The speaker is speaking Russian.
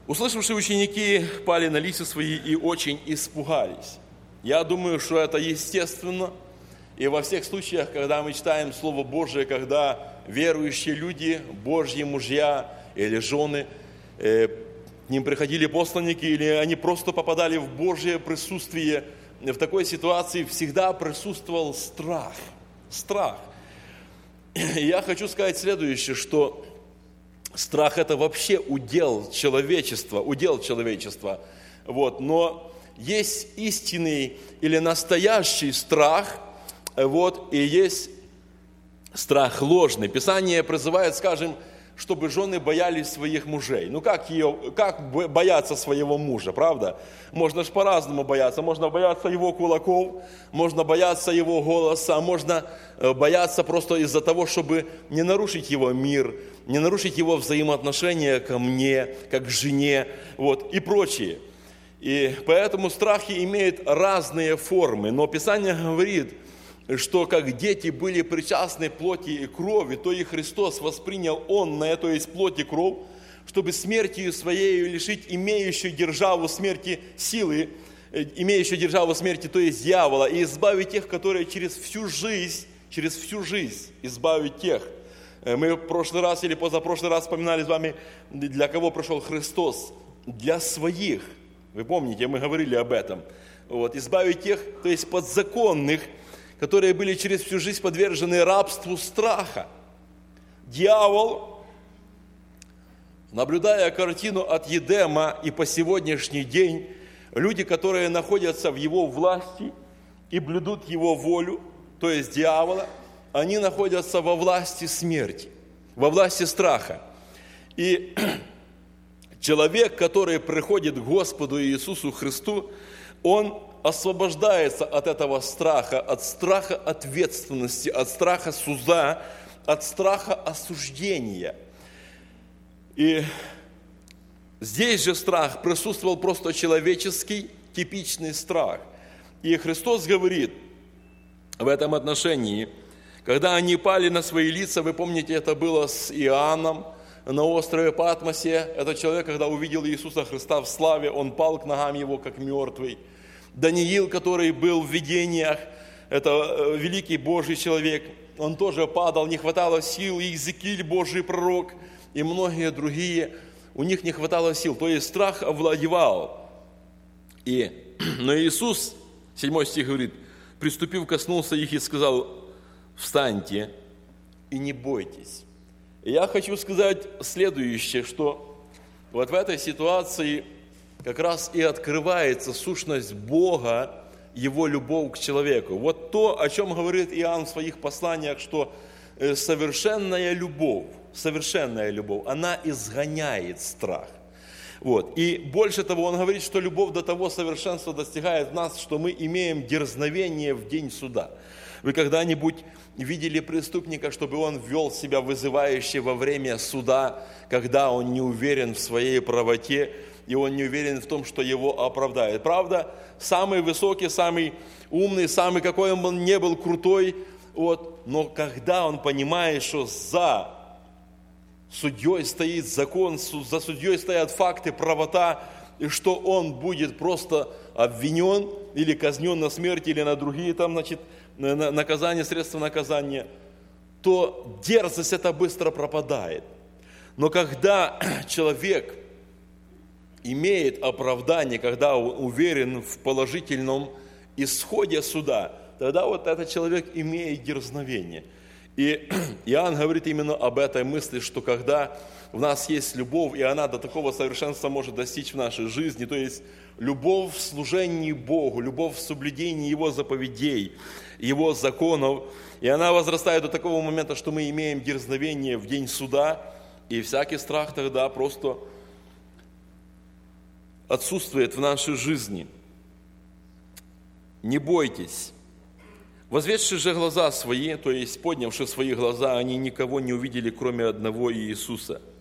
Услышавши, ученики пали на лица свои и очень испугались. Я думаю, что это естественно. И во всех случаях, когда мы читаем Слово Божие, когда верующие люди, Божьи мужья или жены, к ним приходили посланники, или они просто попадали в Божье присутствие, в такой ситуации всегда присутствовал страх. Страх. И я хочу сказать следующее, что страх – это вообще удел человечества. Но есть истинный или настоящий страх, и есть страх ложный. Писание призывает, скажем, чтобы жены боялись своих мужей. Как бояться своего мужа, правда? Можно же по-разному бояться. Можно бояться его кулаков, можно бояться его голоса, а можно бояться просто из-за того, чтобы не нарушить его мир, не нарушить его взаимоотношения ко мне, как к жене, и прочее. И поэтому страхи имеют разные формы. Но Писание говорит, что как дети были причастны плоти и крови, то и Христос воспринял Он на эту есть плоть и кровь, чтобы смертью Своей лишить имеющую державу смерти силы, имеющую державу смерти, то есть дьявола, и избавить тех, которые через всю жизнь избавить тех. Мы в прошлый раз или позапрошлый раз вспоминали с вами, для кого пришел Христос. Для своих. Вы помните, мы говорили об этом. Избавить тех, то есть подзаконных, которые были через всю жизнь подвержены рабству страха. Дьявол, наблюдая картину от Едема и по сегодняшний день, люди, которые находятся в его власти и блюдут его волю, то есть дьявола, они находятся во власти смерти, во власти страха. И человек, который приходит к Господу Иисусу Христу, он освобождается от этого страха, от страха ответственности, от страха суда, от страха осуждения. И здесь же страх присутствовал просто человеческий, типичный страх. И Христос говорит в этом отношении, когда они пали на свои лица, вы помните, это было с Иоанном на острове Патмосе. Этот человек, когда увидел Иисуса Христа в славе, он пал к ногам его, как мертвый. Даниил, который был в видениях, это великий Божий человек, он тоже падал, не хватало сил, и Иезекииль, Божий пророк, и многие другие, у них не хватало сил, то есть страх овладевал. Но Иисус, 7 стих говорит, приступив, коснулся их и сказал, встаньте и не бойтесь. И я хочу сказать следующее, что в этой ситуации как раз и открывается сущность Бога, Его любовь к человеку. То, о чем говорит Иоанн в своих посланиях, что совершенная любовь, она изгоняет страх. И больше того, он говорит, что любовь до того совершенства достигает нас, что мы имеем дерзновение в день суда. Вы когда-нибудь видели преступника, чтобы он вел себя вызывающе во время суда, когда он не уверен в своей правоте, и он не уверен в том, что его оправдает. Правда, самый высокий, самый умный, самый какой он не был крутой, но когда он понимает, что за судьей стоит закон, за судьей стоят факты, правота, и что он будет просто обвинен или казнен на смерть, или на другие наказания, средства наказания, то дерзость эта быстро пропадает. Но когда человек имеет оправдание, когда он уверен в положительном исходе суда, тогда этот человек имеет дерзновение. И Иоанн говорит именно об этой мысли, что когда у нас есть любовь, и она до такого совершенства может достичь в нашей жизни, то есть любовь в служении Богу, любовь в соблюдении Его заповедей, Его законов, и она возрастает до такого момента, что мы имеем дерзновение в день суда, и всякий страх тогда просто отсутствует в нашей жизни. Не бойтесь. Возведши же глаза свои, то есть поднявши свои глаза, они никого не увидели, кроме одного Иисуса.